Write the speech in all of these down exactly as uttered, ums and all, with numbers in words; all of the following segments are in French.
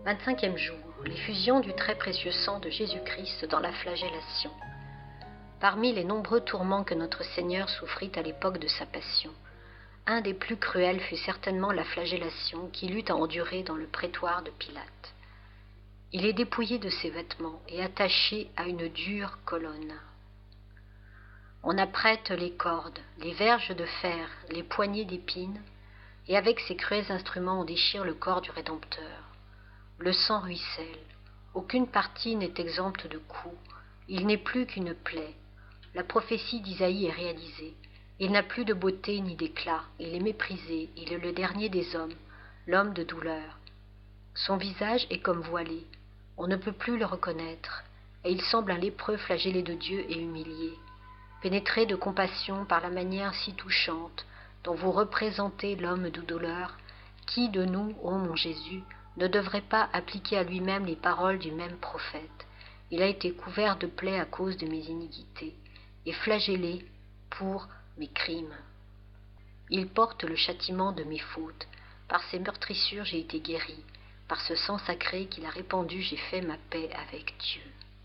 vingt-cinquième jour, l'effusion du très précieux sang de Jésus-Christ dans la flagellation. Parmi les nombreux tourments que notre Seigneur souffrit à l'époque de sa passion, un des plus cruels fut certainement la flagellation qu'il eut à endurer dans le prétoire de Pilate. Il est dépouillé de ses vêtements et attaché à une dure colonne. On apprête les cordes, les verges de fer, les poignées d'épines, et avec ces cruels instruments on déchire le corps du Rédempteur. Le sang ruisselle, aucune partie n'est exempte de coups, il n'est plus qu'une plaie. La prophétie d'Isaïe est réalisée. Il n'a plus de beauté ni d'éclat, il est méprisé, il est le dernier des hommes, l'homme de douleur. Son visage est comme voilé, on ne peut plus le reconnaître, et il semble un lépreux flagellé de Dieu et humilié. Pénétré de compassion par la manière si touchante dont vous représentez l'homme de douleur, qui de nous, ô mon Jésus, ne devrait pas appliquer à lui-même les paroles du même prophète? Il a été couvert de plaies à cause de mes iniquités, et flagellé pour mes crimes. Il porte le châtiment de mes fautes. Par ses meurtrissures j'ai été guéri. Par ce sang sacré qu'il a répandu, j'ai fait ma paix avec Dieu.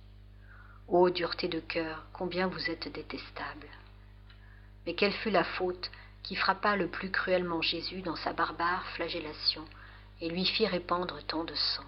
Ô dureté de cœur, combien vous êtes détestable! Mais quelle fut la faute qui frappa le plus cruellement Jésus dans sa barbare flagellation et lui fit répandre tant de sang?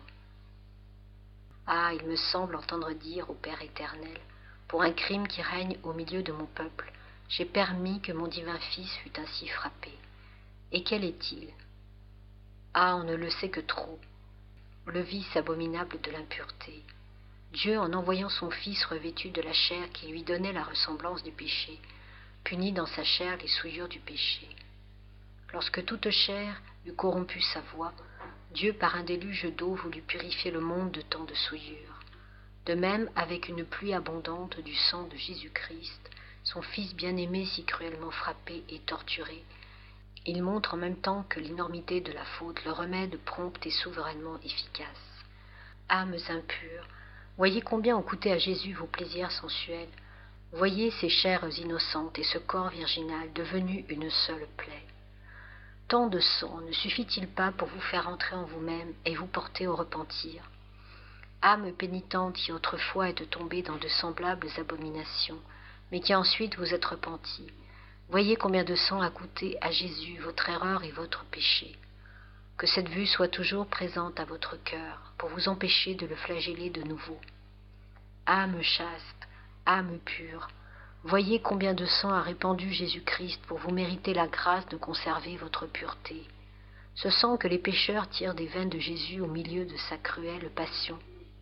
Ah, il me semble entendre dire au Père éternel, pour un crime qui règne au milieu de mon peuple, j'ai permis que mon divin Fils fût ainsi frappé. Et quel est-il? Ah, on ne le sait que trop. Le vice abominable de l'impureté. Dieu, en envoyant son Fils revêtu de la chair qui lui donnait la ressemblance du péché, punit dans sa chair les souillures du péché. Lorsque toute chair eut corrompu sa voix, Dieu, par un déluge d'eau, voulut purifier le monde de tant de souillures. De même, avec une pluie abondante du sang de Jésus-Christ, son Fils bien-aimé si cruellement frappé et torturé, il montre en même temps que l'énormité de la faute le remède prompt et souverainement efficace. Âmes impures, voyez combien ont coûté à Jésus vos plaisirs sensuels. Voyez ces chairs innocentes et ce corps virginal devenu une seule plaie. Tant de sang ne suffit-il pas pour vous faire entrer en vous-même et vous porter au repentir? Âme pénitente qui autrefois êtes tombée dans de semblables abominations, mais qui ensuite vous êtes repentie, voyez combien de sang a coûté à Jésus votre erreur et votre péché. Que cette vue soit toujours présente à votre cœur, pour vous empêcher de le flageller de nouveau. Âme chaste, âme pure, voyez combien de sang a répandu Jésus-Christ pour vous mériter la grâce de conserver votre pureté. Ce sang que les pécheurs tirent des veines de Jésus au milieu de sa cruelle passion.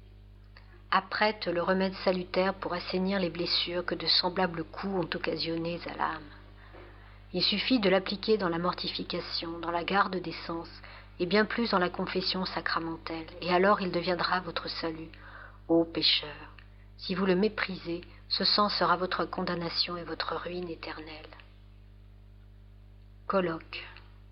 Apprête le remède salutaire pour assainir les blessures que de semblables coups ont occasionnées à l'âme. Il suffit de l'appliquer dans la mortification, dans la garde des sens, et bien plus dans la confession sacramentelle, et alors il deviendra votre salut, ô pécheurs. Si vous le méprisez, ce sang sera votre condamnation et votre ruine éternelle. Colloque.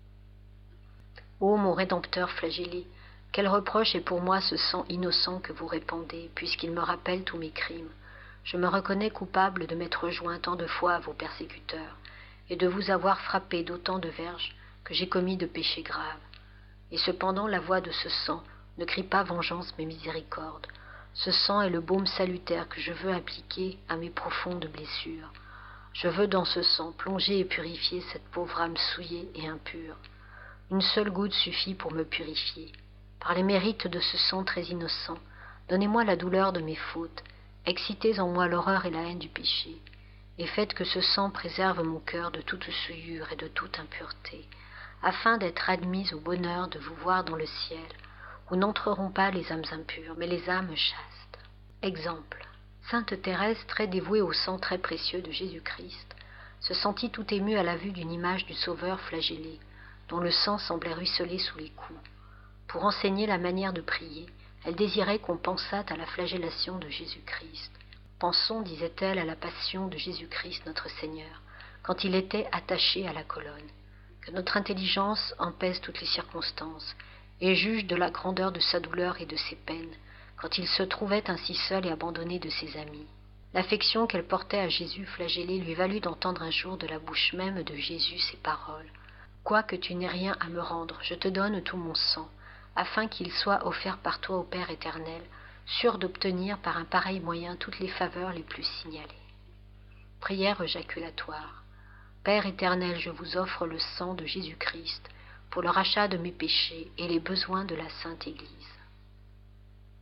Ô mon Rédempteur flagellé, quel reproche est pour moi ce sang innocent que vous répandez, puisqu'il me rappelle tous mes crimes. Je me reconnais coupable de m'être joint tant de fois à vos persécuteurs, et de vous avoir frappé d'autant de verges que j'ai commis de péchés graves. Et cependant la voix de ce sang ne crie pas vengeance mais miséricorde. Ce sang est le baume salutaire que je veux appliquer à mes profondes blessures. Je veux dans ce sang plonger et purifier cette pauvre âme souillée et impure. Une seule goutte suffit pour me purifier. Par les mérites de ce sang très innocent, donnez-moi la douleur de mes fautes, excitez en moi l'horreur et la haine du péché, et faites que ce sang préserve mon cœur de toute souillure et de toute impureté, afin d'être admise au bonheur de vous voir dans le ciel, où n'entreront pas les âmes impures, mais les âmes chastes. Exemple. Sainte Thérèse, très dévouée au sang très précieux de Jésus-Christ, se sentit tout émue à la vue d'une image du Sauveur flagellé, dont le sang semblait ruisseler sous les coups. Pour enseigner la manière de prier, elle désirait qu'on pensât à la flagellation de Jésus-Christ. Pensons, disait-elle, à la passion de Jésus-Christ notre Seigneur, quand il était attaché à la colonne. Que notre intelligence en pèse toutes les circonstances, et juge de la grandeur de sa douleur et de ses peines, quand il se trouvait ainsi seul et abandonné de ses amis. L'affection qu'elle portait à Jésus flagellé lui valut d'entendre un jour de la bouche même de Jésus ces paroles. « Quoique tu n'aies rien à me rendre, je te donne tout mon sang, afin qu'il soit offert par toi au Père éternel, sûr d'obtenir par un pareil moyen toutes les faveurs les plus signalées. Prière éjaculatoire. Père éternel, je vous offre le sang de Jésus-Christ pour le rachat de mes péchés et les besoins de la Sainte Église.